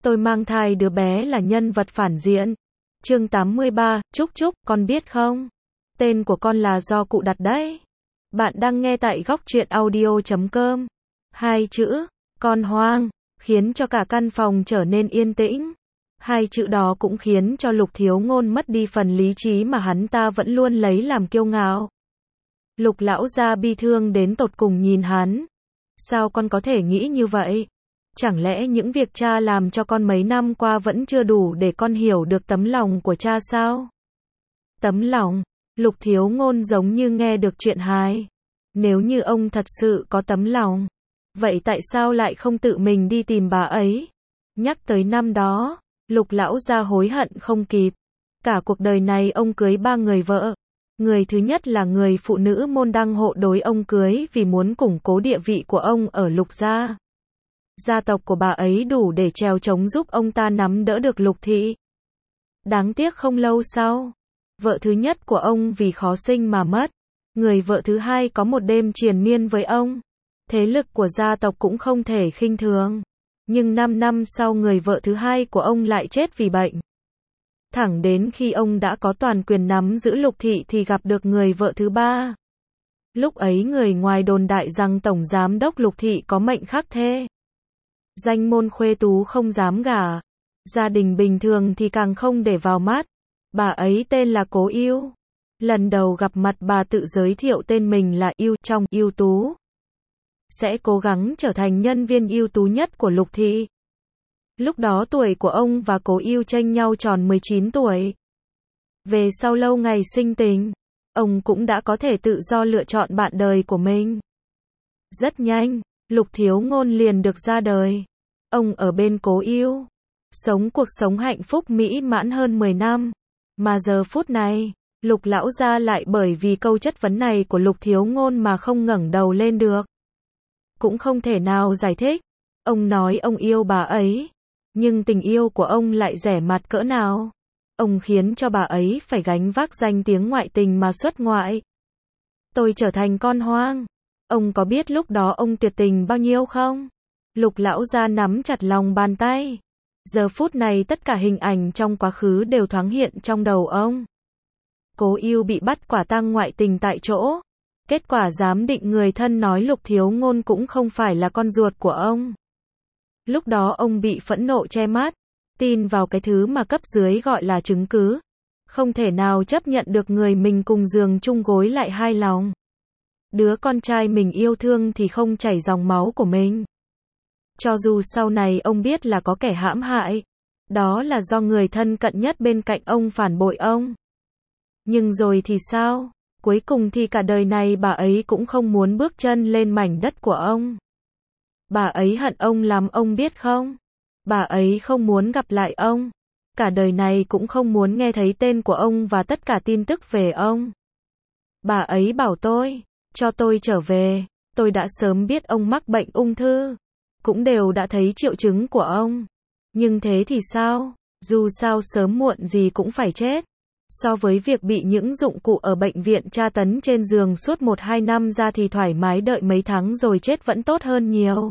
Tôi mang thai đứa bé là nhân vật phản diện. Chương 83, Trúc Trúc, con biết không? Tên của con là do cụ đặt đấy. Bạn đang nghe tại góc truyện audio.com. Hai chữ, con hoang, khiến cho cả căn phòng trở nên yên tĩnh. Hai chữ đó cũng khiến cho Lục Thiếu Ngôn mất đi phần lý trí mà hắn ta vẫn luôn lấy làm kiêu ngạo. Lục lão gia bi thương đến tột cùng nhìn hắn. Sao con có thể nghĩ như vậy? Chẳng lẽ những việc cha làm cho con mấy năm qua vẫn chưa đủ để con hiểu được tấm lòng của cha sao? Tấm lòng? Lục Thiếu Ngôn giống như nghe được chuyện hài. Nếu như ông thật sự có tấm lòng, vậy tại sao lại không tự mình đi tìm bà ấy? Nhắc tới năm đó, Lục lão gia hối hận không kịp. Cả cuộc đời này ông cưới 3 người vợ. Người thứ nhất là người phụ nữ môn đăng hộ đối ông cưới vì muốn củng cố địa vị của ông ở Lục gia. Gia tộc của bà ấy đủ để trèo trống giúp ông ta nắm đỡ được Lục thị. Đáng tiếc không lâu sau, vợ thứ nhất của ông vì khó sinh mà mất. Người vợ thứ hai có một đêm triền miên với ông. Thế lực của gia tộc cũng không thể khinh thường. Nhưng 5 năm sau người vợ thứ hai của ông lại chết vì bệnh. Thẳng đến khi ông đã có toàn quyền nắm giữ Lục thị thì gặp được người vợ thứ ba. Lúc ấy người ngoài đồn đại rằng tổng giám đốc Lục thị có mệnh khắc thê. Danh môn khuê tú không dám gả. Gia đình bình thường thì càng không để vào mắt. Bà ấy tên là Cố Yêu. Lần đầu gặp mặt bà tự giới thiệu tên mình là Yêu trong ưu tú. Sẽ cố gắng trở thành nhân viên ưu tú nhất của Lục thị. Lúc đó tuổi của ông và Cố Yêu chênh nhau tròn 19 tuổi. Về sau lâu ngày sinh tình, ông cũng đã có thể tự do lựa chọn bạn đời của mình. Rất nhanh, Lục Thiếu Ngôn liền được ra đời. Ông ở bên Cố Yêu, sống cuộc sống hạnh phúc mỹ mãn hơn 10 năm. Mà giờ phút này, Lục lão gia lại bởi vì câu chất vấn này của Lục Thiếu Ngôn mà không ngẩng đầu lên được. Cũng không thể nào giải thích. Ông nói ông yêu bà ấy, nhưng tình yêu của ông lại rẻ mạt cỡ nào. Ông khiến cho bà ấy phải gánh vác danh tiếng ngoại tình mà xuất ngoại. Tôi trở thành con hoang. Ông có biết lúc đó ông tuyệt tình bao nhiêu không? Lục lão gia nắm chặt lòng bàn tay. Giờ phút này tất cả hình ảnh trong quá khứ đều thoáng hiện trong đầu ông. Cố Yêu bị bắt quả tang ngoại tình tại chỗ. Kết quả giám định người thân nói Lục Thiếu Ngôn cũng không phải là con ruột của ông. Lúc đó ông bị phẫn nộ che mắt, tin vào cái thứ mà cấp dưới gọi là chứng cứ. Không thể nào chấp nhận được người mình cùng giường chung gối lại hai lòng. Đứa con trai mình yêu thương thì không chảy dòng máu của mình. Cho dù sau này ông biết là có kẻ hãm hại, đó là do người thân cận nhất bên cạnh ông phản bội ông. Nhưng rồi thì sao? Cuối cùng thì cả đời này bà ấy cũng không muốn bước chân lên mảnh đất của ông. Bà ấy hận ông lắm ông biết không? Bà ấy không muốn gặp lại ông. Cả đời này cũng không muốn nghe thấy tên của ông và tất cả tin tức về ông. Bà ấy bảo tôi, cho tôi trở về. Tôi đã sớm biết ông mắc bệnh ung thư. Cũng đều đã thấy triệu chứng của ông. Nhưng thế thì sao? Dù sao sớm muộn gì cũng phải chết. So với việc bị những dụng cụ ở bệnh viện tra tấn trên giường suốt 1-2 năm ra thì thoải mái đợi mấy tháng rồi chết vẫn tốt hơn nhiều.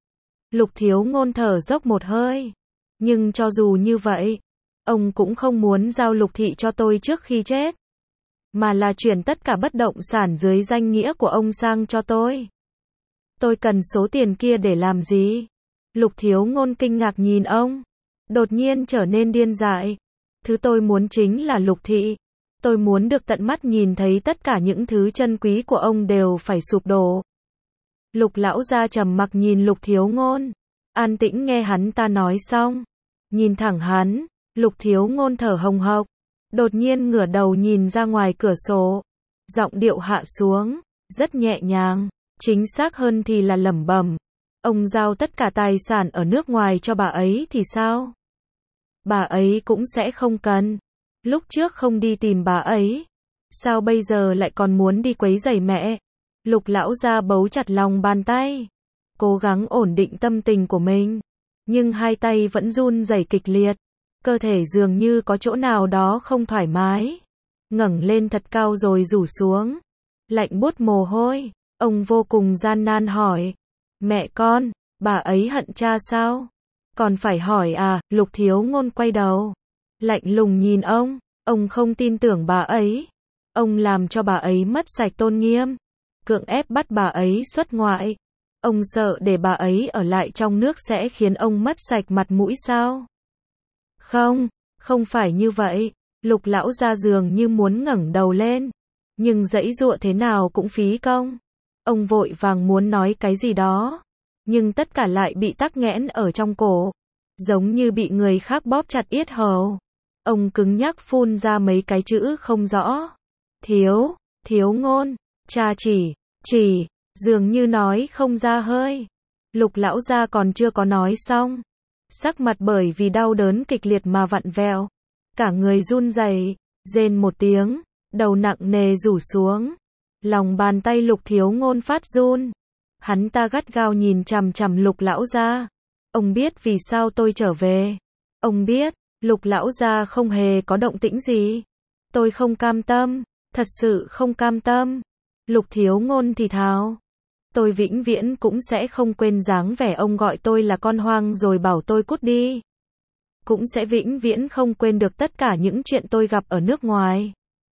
Lục Thiếu Ngôn thở dốc một hơi. Nhưng cho dù như vậy, ông cũng không muốn giao Lục thị cho tôi trước khi chết. Mà là chuyển tất cả bất động sản dưới danh nghĩa của ông sang cho tôi. Tôi cần số tiền kia để làm gì? Lục Thiếu Ngôn kinh ngạc nhìn ông. Đột nhiên trở nên điên dại. Thứ tôi muốn chính là Lục thị. Tôi muốn được tận mắt nhìn thấy tất cả những thứ chân quý của ông đều phải sụp đổ. Lục lão gia trầm mặc nhìn Lục Thiếu Ngôn. An tĩnh nghe hắn ta nói xong. Nhìn thẳng hắn, Lục Thiếu Ngôn thở hồng hộc. Đột nhiên ngửa đầu nhìn ra ngoài cửa sổ. Giọng điệu hạ xuống, rất nhẹ nhàng. Chính xác hơn thì là lẩm bẩm. Ông giao tất cả tài sản ở nước ngoài cho bà ấy thì sao? Bà ấy cũng sẽ không cần. Lúc trước không đi tìm bà ấy, sao bây giờ lại còn muốn đi quấy rầy mẹ? Lục lão gia bấu chặt lòng bàn tay, cố gắng ổn định tâm tình của mình, nhưng hai tay vẫn run rẩy kịch liệt, cơ thể dường như có chỗ nào đó không thoải mái. Ngẩng lên thật cao rồi rủ xuống, lạnh buốt mồ hôi, ông vô cùng gian nan hỏi, mẹ con, bà ấy hận cha sao? Còn phải hỏi à, Lục Thiếu Ngôn quay đầu. Lạnh lùng nhìn ông không tin tưởng bà ấy. Ông làm cho bà ấy mất sạch tôn nghiêm. Cưỡng ép bắt bà ấy xuất ngoại. Ông sợ để bà ấy ở lại trong nước sẽ khiến ông mất sạch mặt mũi sao? Không, không phải như vậy. Lục lão gia dường như muốn ngẩng đầu lên. Nhưng giãy giụa thế nào cũng phí công. Ông vội vàng muốn nói cái gì đó. Nhưng tất cả lại bị tắc nghẽn ở trong cổ. Giống như bị người khác bóp chặt yết hầu. Ông cứng nhắc phun ra mấy cái chữ không rõ. Thiếu Ngôn, cha chỉ, dường như nói không ra hơi. Lục lão gia còn chưa có nói xong. Sắc mặt bởi vì đau đớn kịch liệt mà vặn vẹo. Cả người run rẩy, rên một tiếng, đầu nặng nề rủ xuống. Lòng bàn tay Lục Thiếu Ngôn phát run. Hắn ta gắt gao nhìn chằm chằm Lục lão gia. Ông biết vì sao tôi trở về. Ông biết, Lục lão gia không hề có động tĩnh gì. Tôi không cam tâm, thật sự không cam tâm. Lục Thiếu Ngôn thì thào. Tôi vĩnh viễn cũng sẽ không quên dáng vẻ ông gọi tôi là con hoang rồi bảo tôi cút đi. Cũng sẽ vĩnh viễn không quên được tất cả những chuyện tôi gặp ở nước ngoài.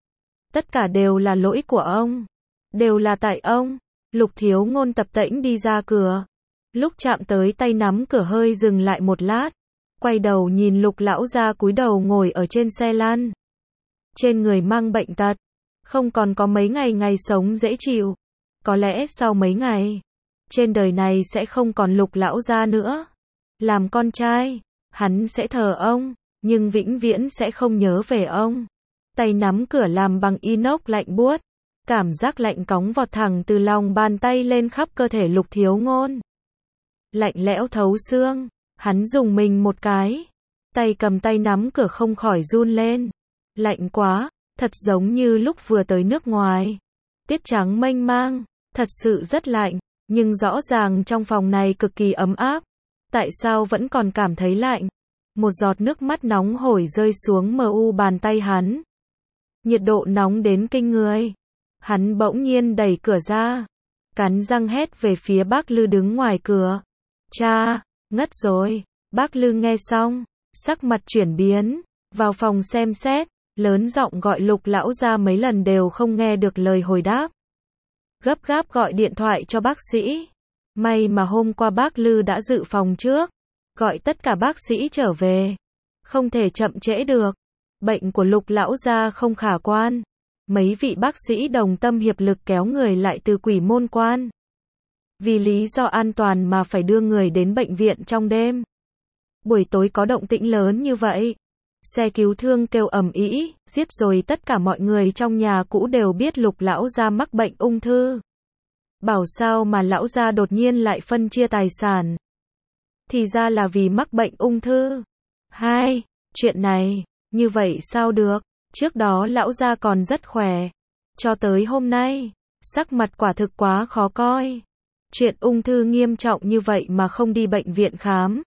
Tất cả đều là lỗi của ông. Đều là tại ông. Lục Thiếu Ngôn tập tễnh đi ra cửa. Lúc chạm tới tay nắm cửa hơi dừng lại một lát. Quay đầu nhìn Lục lão gia cúi đầu ngồi ở trên xe lăn. Trên người mang bệnh tật. Không còn có mấy ngày sống dễ chịu. Có lẽ sau mấy ngày, trên đời này sẽ không còn Lục lão gia nữa. Làm con trai, hắn sẽ thờ ông, nhưng vĩnh viễn sẽ không nhớ về ông. Tay nắm cửa làm bằng inox lạnh buốt. Cảm giác lạnh cóng vọt thẳng từ lòng bàn tay lên khắp cơ thể Lục Thiếu Ngôn. Lạnh lẽo thấu xương, hắn dùng mình một cái. Tay cầm tay nắm cửa không khỏi run lên. Lạnh quá, thật giống như lúc vừa tới nước ngoài. Tuyết trắng mênh mang, thật sự rất lạnh, nhưng rõ ràng trong phòng này cực kỳ ấm áp. Tại sao vẫn còn cảm thấy lạnh? Một giọt nước mắt nóng hổi rơi xuống mu bàn tay hắn. Nhiệt độ nóng đến kinh người. Hắn bỗng nhiên đẩy cửa ra, cắn răng hét về phía bác Lư đứng ngoài cửa. Cha, ngất rồi. Bác Lư nghe xong, sắc mặt chuyển biến, vào phòng xem xét, lớn giọng gọi Lục lão gia mấy lần đều không nghe được lời hồi đáp. Gấp gáp gọi điện thoại cho bác sĩ. May mà hôm qua bác Lư đã dự phòng trước, gọi tất cả bác sĩ trở về. Không thể chậm trễ được. Bệnh của Lục lão gia không khả quan. Mấy vị bác sĩ đồng tâm hiệp lực kéo người lại từ Quỷ Môn Quan. Vì lý do an toàn mà phải đưa người đến bệnh viện trong đêm. Buổi tối có động tĩnh lớn như vậy. Xe cứu thương kêu ầm ĩ, giết rồi tất cả mọi người trong nhà cũ đều biết Lục lão gia mắc bệnh ung thư. Bảo sao mà lão gia đột nhiên lại phân chia tài sản. Thì ra là vì mắc bệnh ung thư. Chuyện này, như vậy sao được? Trước đó lão gia còn rất khỏe. Cho tới hôm nay, sắc mặt quả thực quá khó coi. Chuyện ung thư nghiêm trọng như vậy mà không đi bệnh viện khám.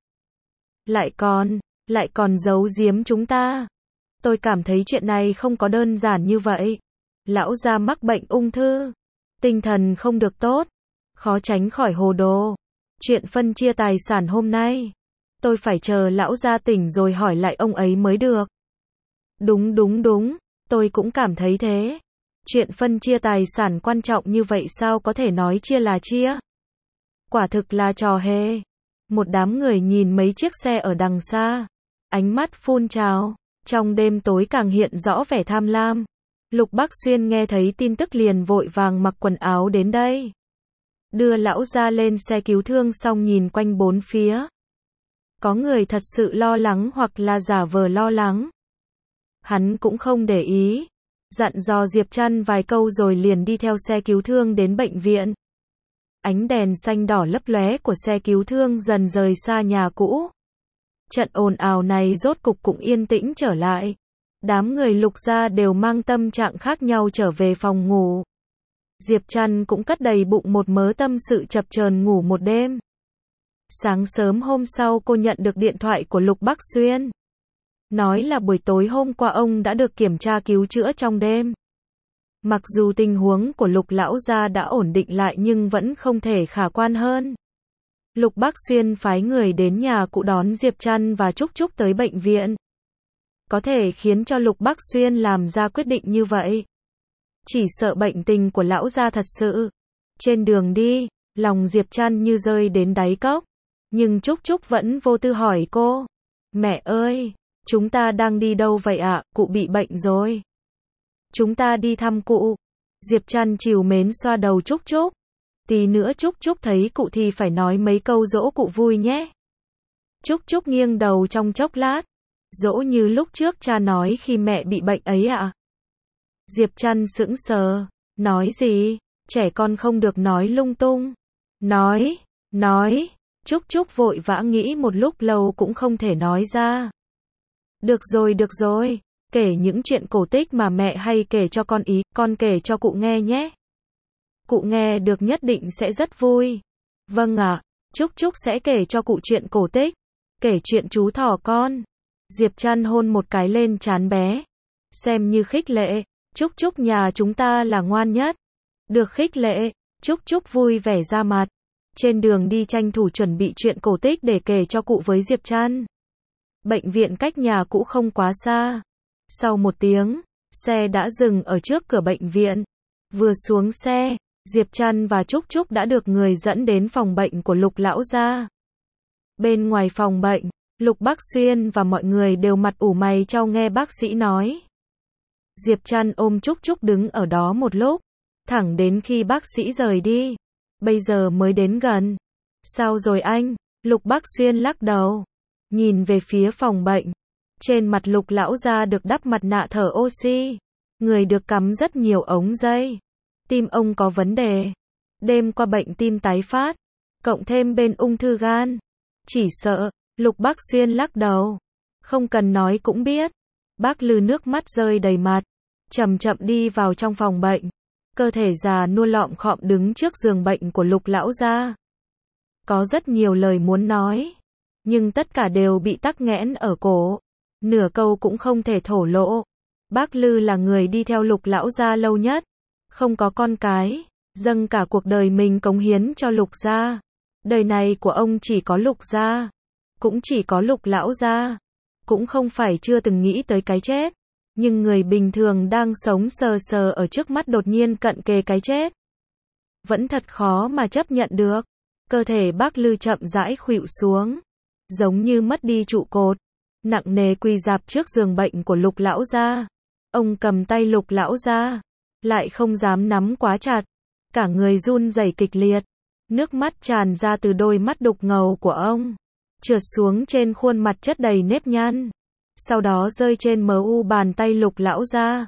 Lại còn giấu giếm chúng ta. Tôi cảm thấy chuyện này không có đơn giản như vậy. Lão gia mắc bệnh ung thư. Tinh thần không được tốt. Khó tránh khỏi hồ đồ. Chuyện phân chia tài sản hôm nay. Tôi phải chờ lão gia tỉnh rồi hỏi lại ông ấy mới được. Đúng. Tôi cũng cảm thấy thế. Chuyện phân chia tài sản quan trọng như vậy sao có thể nói chia là chia. Quả thực là trò hề. Một đám người nhìn mấy chiếc xe ở đằng xa. Ánh mắt phun trào. Trong đêm tối càng hiện rõ vẻ tham lam. Lục Bắc Xuyên nghe thấy tin tức liền vội vàng mặc quần áo đến đây. Đưa lão gia lên xe cứu thương xong nhìn quanh bốn phía. Có người thật sự lo lắng hoặc là giả vờ lo lắng. Hắn cũng không để ý. Dặn dò Diệp Trăn vài câu rồi liền đi theo xe cứu thương đến bệnh viện. Ánh đèn xanh đỏ lấp lóe của xe cứu thương dần rời xa nhà cũ. Trận ồn ào này rốt cục cũng yên tĩnh trở lại. Đám người Lục gia đều mang tâm trạng khác nhau trở về phòng ngủ. Diệp Trăn cũng cất đầy bụng một mớ tâm sự chập chờn ngủ một đêm. Sáng sớm hôm sau cô nhận được điện thoại của Lục Bắc Xuyên. Nói là buổi tối hôm qua ông đã được kiểm tra cứu chữa trong đêm. Mặc dù tình huống của Lục lão gia đã ổn định lại nhưng vẫn không thể khả quan hơn. Lục Bác Xuyên phái người đến nhà cụ đón Diệp Trăn và Trúc Trúc tới bệnh viện. Có thể khiến cho Lục Bác Xuyên làm ra quyết định như vậy. Chỉ sợ bệnh tình của lão gia thật sự. Trên đường đi, lòng Diệp Trăn như rơi đến đáy cốc. Nhưng Trúc Trúc vẫn vô tư hỏi cô. Mẹ ơi, chúng ta đang đi đâu vậy ạ? Cụ bị bệnh rồi. Chúng ta đi thăm cụ. Diệp Trăn trìu mến xoa đầu Trúc Trúc. Tí nữa Trúc Trúc thấy cụ thì phải nói mấy câu dỗ cụ vui nhé. Trúc Trúc nghiêng đầu trong chốc lát. Dỗ như lúc trước cha nói khi mẹ bị bệnh ấy ạ. Diệp Trăn sững sờ. Nói gì? Trẻ con không được nói lung tung. Nói. Trúc Trúc vội vã nghĩ một lúc lâu cũng không thể nói ra. Được rồi. Kể những chuyện cổ tích mà mẹ hay kể cho con ý, con kể cho cụ nghe nhé. Cụ nghe được nhất định sẽ rất vui. Vâng ạ, Trúc Trúc sẽ kể cho cụ chuyện cổ tích. Kể chuyện chú thỏ con. Diệp Trăn hôn một cái lên trán bé. Xem như khích lệ, Trúc Trúc nhà chúng ta là ngoan nhất. Được khích lệ, Trúc Trúc vui vẻ ra mặt. Trên đường đi tranh thủ chuẩn bị chuyện cổ tích để kể cho cụ với Diệp Trăn. Bệnh viện cách nhà cũ không quá xa. Sau 1 tiếng, xe đã dừng ở trước cửa bệnh viện. Vừa xuống xe, Diệp Trăn và Trúc Trúc đã được người dẫn đến phòng bệnh của Lục lão gia. Bên ngoài phòng bệnh, Lục Bác Xuyên và mọi người đều mặt ủ mày chau nghe bác sĩ nói. Diệp Trăn ôm Trúc Trúc đứng ở đó một lúc, thẳng đến khi bác sĩ rời đi. Bây giờ mới đến gần. Sao rồi anh? Lục Bác Xuyên lắc đầu. Nhìn về phía phòng bệnh. Trên mặt Lục lão gia được đắp mặt nạ thở oxy. Người được cắm rất nhiều ống dây. Tim ông có vấn đề. Đêm qua bệnh tim tái phát. Cộng thêm bên ung thư gan. Chỉ sợ. Lục Bác Xuyên lắc đầu. Không cần nói cũng biết. Bác Lư nước mắt rơi đầy mặt. Chậm chậm đi vào trong phòng bệnh. Cơ thể già nua lọm khọm đứng trước giường bệnh của Lục lão gia. Có rất nhiều lời muốn nói. Nhưng tất cả đều bị tắc nghẽn ở cổ. Nửa câu cũng không thể thổ lộ. Bác Lư là người đi theo Lục lão gia lâu nhất. Không có con cái. Dâng cả cuộc đời mình cống hiến cho Lục gia. Đời này của ông chỉ có Lục gia. Cũng chỉ có Lục lão gia. Cũng không phải chưa từng nghĩ tới cái chết. Nhưng người bình thường đang sống sờ sờ ở trước mắt đột nhiên cận kề cái chết. Vẫn thật khó mà chấp nhận được. Cơ thể bác Lư chậm rãi khuỵu xuống. Giống như mất đi trụ cột. Nặng nề quỳ rạp trước giường bệnh của Lục lão gia. Ông cầm tay Lục lão gia. Lại không dám nắm quá chặt. Cả người run rẩy kịch liệt. Nước mắt tràn ra từ đôi mắt đục ngầu của ông. Trượt xuống trên khuôn mặt chất đầy nếp nhăn. Sau đó rơi trên mu bàn tay Lục lão gia.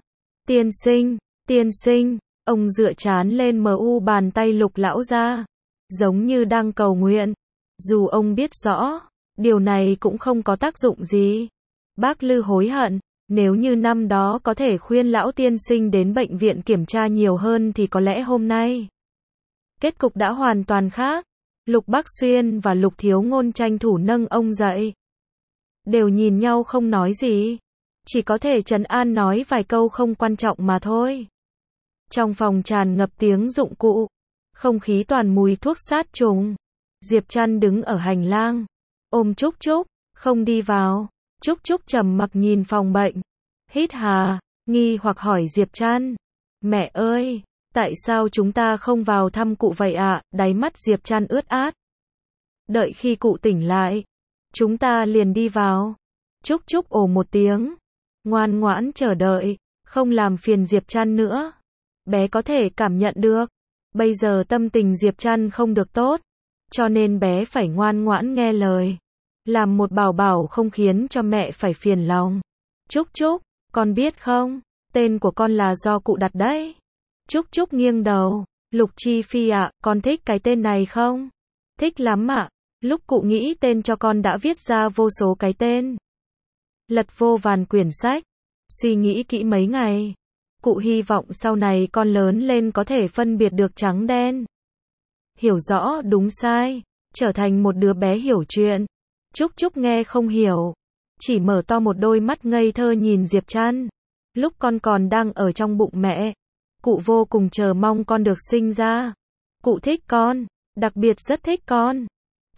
Tiên sinh, ông dựa trán lên mu bàn tay Lục lão gia. Giống như đang cầu nguyện. Dù ông biết rõ, điều này cũng không có tác dụng gì. Bác Lư hối hận, nếu như năm đó có thể khuyên lão tiên sinh đến bệnh viện kiểm tra nhiều hơn thì có lẽ hôm nay kết cục đã hoàn toàn khác. Lục Bác Xuyên và Lục Thiếu Ngôn tranh thủ nâng ông dậy. Đều nhìn nhau không nói gì. Chỉ có thể trấn an nói vài câu không quan trọng mà thôi. Trong phòng tràn ngập tiếng dụng cụ. Không khí toàn mùi thuốc sát trùng. Diệp Trăn đứng ở hành lang. Ôm Trúc Trúc, không đi vào. Trúc Trúc trầm mặc nhìn phòng bệnh. Hít hà, nghi hoặc hỏi Diệp Trăn. Mẹ ơi, tại sao chúng ta không vào thăm cụ vậy ạ? Đáy mắt Diệp Trăn ướt át. Đợi khi cụ tỉnh lại, chúng ta liền đi vào. Trúc Trúc ồ một tiếng. Ngoan ngoãn chờ đợi, không làm phiền Diệp Trăn nữa. Bé có thể cảm nhận được. Bây giờ tâm tình Diệp Trăn không được tốt. Cho nên bé phải ngoan ngoãn nghe lời. Làm một bảo bảo không khiến cho mẹ phải phiền lòng. Trúc Trúc, con biết không? Tên của con là do cụ đặt đấy. Trúc Trúc nghiêng đầu. Lục Chi Phi ạ, con thích cái tên này không? Thích lắm ạ. Lúc cụ nghĩ tên cho con đã viết ra vô số cái tên. Lật vô vàn quyển sách. Suy nghĩ kỹ mấy ngày. Cụ hy vọng sau này con lớn lên có thể phân biệt được trắng đen. Hiểu rõ đúng sai. Trở thành một đứa bé hiểu chuyện. Trúc Trúc nghe không hiểu. Chỉ mở to một đôi mắt ngây thơ nhìn Diệp Trăn. Lúc con còn đang ở trong bụng mẹ. Cụ vô cùng chờ mong con được sinh ra. Cụ thích con. Đặc biệt rất thích con.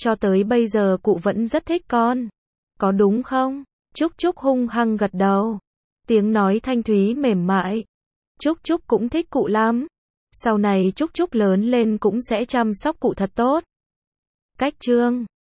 Cho tới bây giờ cụ vẫn rất thích con. Có đúng không? Trúc Trúc hung hăng gật đầu. Tiếng nói thanh thúy mềm mại. Trúc Trúc cũng thích cụ lắm. Sau này Trúc Trúc lớn lên cũng sẽ chăm sóc cụ thật tốt. Cách chương